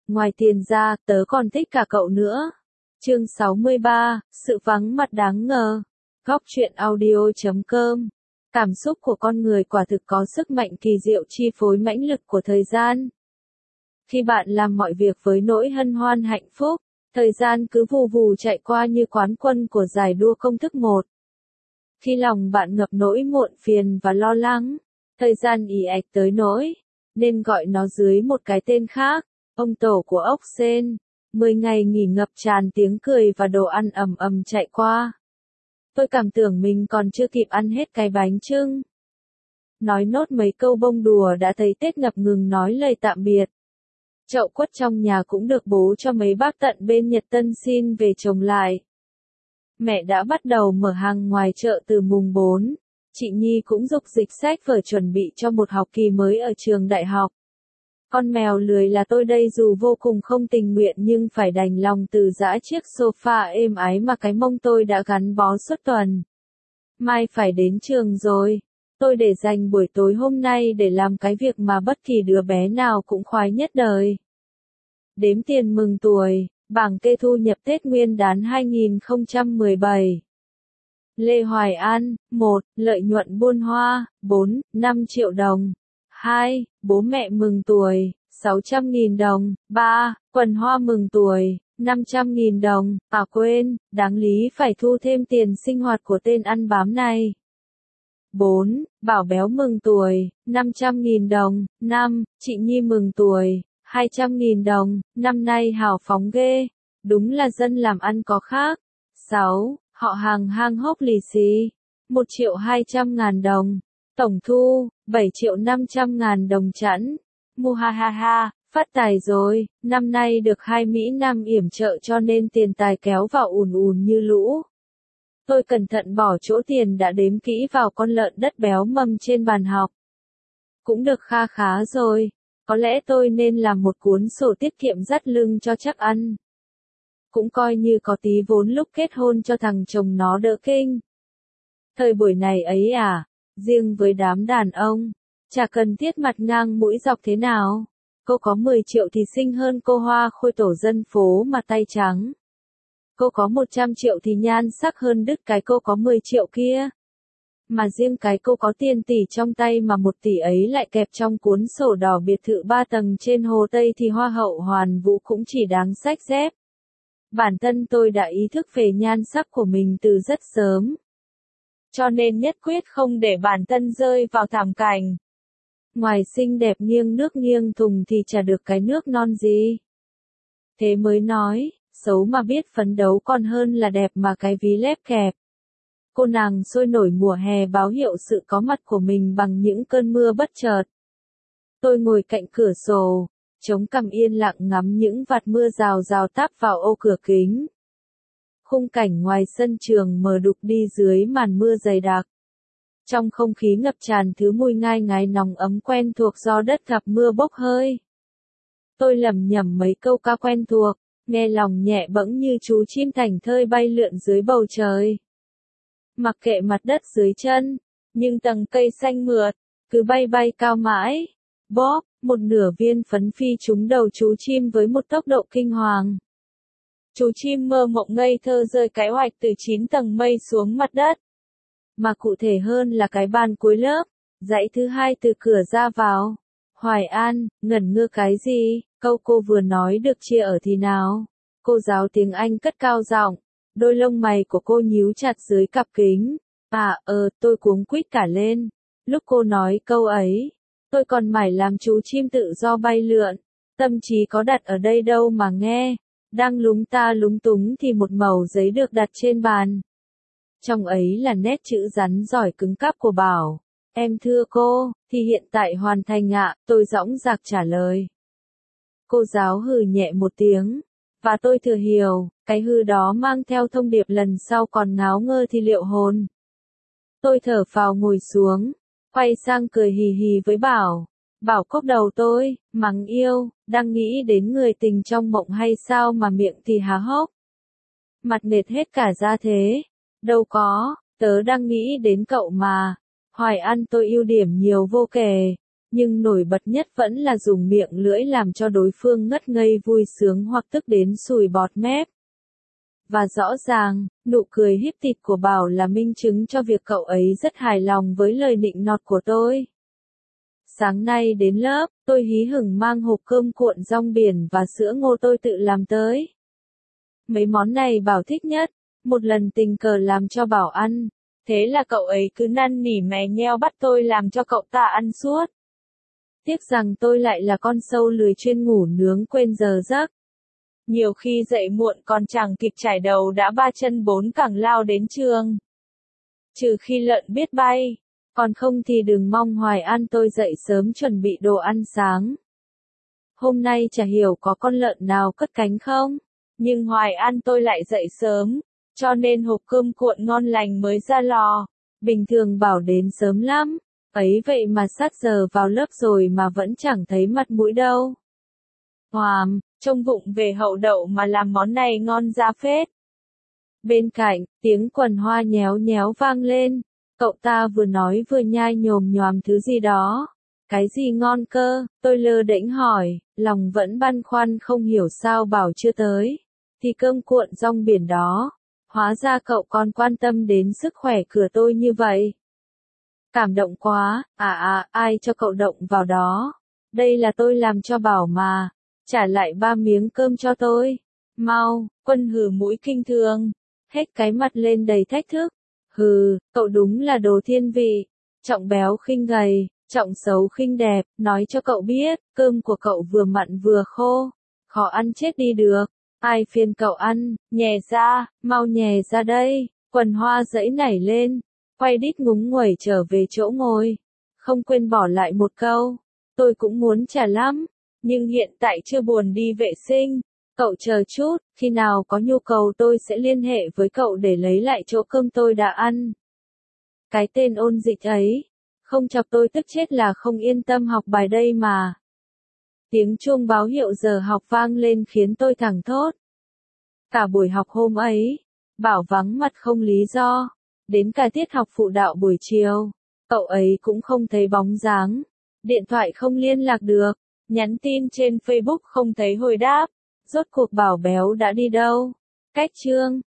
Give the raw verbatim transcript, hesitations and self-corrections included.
ngoài tiền ra, tớ còn thích cả cậu nữa. Chương sáu mươi ba, sự vắng mặt đáng ngờ. Góc truyện audio chấm com. Cảm xúc của con người quả thực có sức mạnh kỳ diệu chi phối mãnh lực của thời gian. Khi bạn làm mọi việc với nỗi hân hoan hạnh phúc, thời gian cứ vù vù chạy qua như quán quân của giải đua công thức một. Khi lòng bạn ngập nỗi muộn phiền và lo lắng, thời gian ì ạch tới nỗi, nên gọi nó dưới một cái tên khác, ông tổ của ốc sên. Mười ngày nghỉ ngập tràn tiếng cười và đồ ăn ầm ầm chạy qua. Tôi cảm tưởng mình còn chưa kịp ăn hết cái bánh chưng. Nói nốt mấy câu bông đùa đã thấy Tết ngập ngừng nói lời tạm biệt. Chậu quất trong nhà cũng được bố cho mấy bác tận bên Nhật Tân xin về trồng lại. Mẹ đã bắt đầu mở hàng ngoài chợ từ mùng bốn. Chị Nhi cũng dục dịch sách vở chuẩn bị cho một học kỳ mới ở trường đại học. Con mèo lười là tôi đây dù vô cùng không tình nguyện nhưng phải đành lòng từ giã chiếc sofa êm ái mà cái mông tôi đã gắn bó suốt tuần. Mai phải đến trường rồi. Tôi để dành buổi tối hôm nay để làm cái việc mà bất kỳ đứa bé nào cũng khoái nhất đời. Đếm tiền mừng tuổi, bảng kê thu nhập Tết Nguyên đán hai nghìn không trăm mười bảy. Lê Hoài An, một. Lợi nhuận buôn hoa, bốn, năm triệu đồng. hai. Bố mẹ mừng tuổi, sáu trăm nghìn đồng. ba. Quần hoa mừng tuổi, năm trăm nghìn đồng. À quên, đáng lý phải thu thêm tiền sinh hoạt của tên ăn bám này. bốn. Bảo béo mừng tuổi, năm trăm nghìn đồng. năm. Chị Nhi mừng tuổi, hai trăm nghìn đồng. Năm nay hào phóng ghê. Đúng là dân làm ăn có khác. sáu. Họ hàng hang hốc lì xì, một triệu hai trăm ngàn đồng. Tổng thu, bảy triệu năm trăm ngàn đồng chẵn. Mu ha ha ha, phát tài rồi, năm nay được hai Mỹ Nam yểm trợ cho nên tiền tài kéo vào ùn ùn như lũ. Tôi cẩn thận bỏ chỗ tiền đã đếm kỹ vào con lợn đất béo mầm trên bàn học. Cũng được kha khá rồi, có lẽ tôi nên làm một cuốn sổ tiết kiệm dắt lưng cho chắc ăn. Cũng coi như có tí vốn lúc kết hôn cho thằng chồng nó đỡ kinh. Thời buổi này ấy à, riêng với đám đàn ông, chả cần thiết mặt ngang mũi dọc thế nào. Cô có mười triệu thì xinh hơn cô hoa khôi tổ dân phố mà tay trắng. Cô có một trăm triệu thì nhan sắc hơn đứt cái cô có mười triệu kia. Mà riêng cái cô có tiền tỷ trong tay mà một tỷ ấy lại kẹp trong cuốn sổ đỏ biệt thự ba tầng trên Hồ Tây thì hoa hậu Hoàn Vũ cũng chỉ đáng xách dép. Bản thân tôi đã ý thức về nhan sắc của mình từ rất sớm. Cho nên nhất quyết không để bản thân rơi vào thảm cảnh. Ngoài xinh đẹp nghiêng nước nghiêng thùng thì chả được cái nước non gì. Thế mới nói, xấu mà biết phấn đấu còn hơn là đẹp mà cái ví lép kẹp. Cô nàng sôi nổi mùa hè báo hiệu sự có mặt của mình bằng những cơn mưa bất chợt. Tôi ngồi cạnh cửa sổ, chống cằm yên lặng ngắm những vạt mưa rào rào táp vào ô cửa kính. Khung cảnh ngoài sân trường mờ đục đi dưới màn mưa dày đặc. Trong không khí ngập tràn thứ mùi ngai ngái nóng ấm quen thuộc do đất gặp mưa bốc hơi. Tôi lẩm nhẩm mấy câu ca quen thuộc, nghe lòng nhẹ bẫng như chú chim thảnh thơi bay lượn dưới bầu trời. Mặc kệ mặt đất dưới chân, nhưng tầng cây xanh mượt, cứ bay bay cao mãi. Bóp, một nửa viên phấn phi trúng đầu chú chim với một tốc độ kinh hoàng. Chú chim mơ mộng ngây thơ rơi cái oạch từ chín tầng mây xuống mặt đất. Mà cụ thể hơn là cái bàn cuối lớp, dãy thứ hai từ cửa ra vào. Hoài An, ngẩn ngơ cái gì, câu cô vừa nói được chia ở thì nào? Cô giáo tiếng Anh cất cao giọng, đôi lông mày của cô nhíu chặt dưới cặp kính. À, ờ, tôi cuống quýt cả lên. Lúc cô nói câu ấy, tôi còn mải làm chú chim tự do bay lượn, tâm trí có đặt ở đây đâu mà nghe. Đang lúng ta lúng túng thì một mẩu giấy được đặt trên bàn. Trong ấy là nét chữ rắn giỏi cứng cáp của Bảo. Em thưa cô, thì hiện tại hoàn thành ạ, tôi dõng dạc trả lời. Cô giáo hừ nhẹ một tiếng, và tôi thừa hiểu, cái hư đó mang theo thông điệp lần sau còn ngáo ngơ thì liệu hồn. Tôi thở phào ngồi xuống, quay sang cười hì hì với Bảo. Bảo cốc đầu tôi, mắng yêu, đang nghĩ đến người tình trong mộng hay sao mà miệng thì há hốc. Mặt mệt hết cả ra thế. Đâu có, tớ đang nghĩ đến cậu mà. Hoài An tôi ưu điểm nhiều vô kể. Nhưng nổi bật nhất vẫn là dùng miệng lưỡi làm cho đối phương ngất ngây vui sướng hoặc tức đến sùi bọt mép. Và rõ ràng, nụ cười híp thịt của Bảo là minh chứng cho việc cậu ấy rất hài lòng với lời nịnh nọt của tôi. Sáng nay đến lớp, tôi hí hửng mang hộp cơm cuộn rong biển và sữa ngô tôi tự làm tới. Mấy món này Bảo thích nhất, một lần tình cờ làm cho Bảo ăn, thế là cậu ấy cứ năn nỉ mè nheo bắt tôi làm cho cậu ta ăn suốt. Tiếc rằng tôi lại là con sâu lười chuyên ngủ nướng quên giờ giấc. Nhiều khi dậy muộn còn chẳng kịp trải đầu đã ba chân bốn cẳng lao đến trường. Trừ khi lợn biết bay, còn không thì đừng mong Hoài An tôi dậy sớm chuẩn bị đồ ăn sáng. Hôm nay chả hiểu có con lợn nào cất cánh không, nhưng Hoài An tôi lại dậy sớm, cho nên hộp cơm cuộn ngon lành mới ra lò. Bình thường Bảo đến sớm lắm, ấy vậy mà sát giờ vào lớp rồi mà vẫn chẳng thấy mặt mũi đâu. Hoàm, trông vụng về hậu đậu mà làm món này ngon ra phết. Bên cạnh, tiếng quần hoa nhéo nhéo vang lên, cậu ta vừa nói vừa nhai nhồm nhòm thứ gì đó. Cái gì ngon cơ, tôi lơ đễnh hỏi, lòng vẫn băn khoăn không hiểu sao Bảo chưa tới. Thì cơm cuộn rong biển đó, hóa ra cậu còn quan tâm đến sức khỏe cửa tôi như vậy. Cảm động quá, à à, ai cho cậu động vào đó. Đây là tôi làm cho Bảo mà. Trả lại ba miếng cơm cho tôi. Mau, Quân hừ mũi kinh thường. Hết cái mặt lên đầy thách thức. Hừ, cậu đúng là đồ thiên vị. Trọng béo khinh gầy, trọng xấu khinh đẹp. Nói cho cậu biết, cơm của cậu vừa mặn vừa khô. Khó ăn chết đi được. Ai phiền cậu ăn, nhè ra, mau nhè ra đây. Quần hoa dãy nảy lên. Quay đít ngúng nguẩy trở về chỗ ngồi. Không quên bỏ lại một câu. Tôi cũng muốn trả lắm. Nhưng hiện tại chưa buồn đi vệ sinh. Cậu chờ chút, khi nào có nhu cầu tôi sẽ liên hệ với cậu để lấy lại chỗ cơm tôi đã ăn. Cái tên ôn dịch ấy. Không chọc tôi tức chết là không yên tâm học bài đây mà. Tiếng chuông báo hiệu giờ học vang lên khiến tôi thẳng thốt. Cả buổi học hôm ấy, Bảo vắng mặt không lý do. Đến cả tiết học phụ đạo buổi chiều, cậu ấy cũng không thấy bóng dáng. Điện thoại không liên lạc được, nhắn tin trên Facebook không thấy hồi đáp. Rốt cuộc Bảo béo đã đi đâu? Cách chương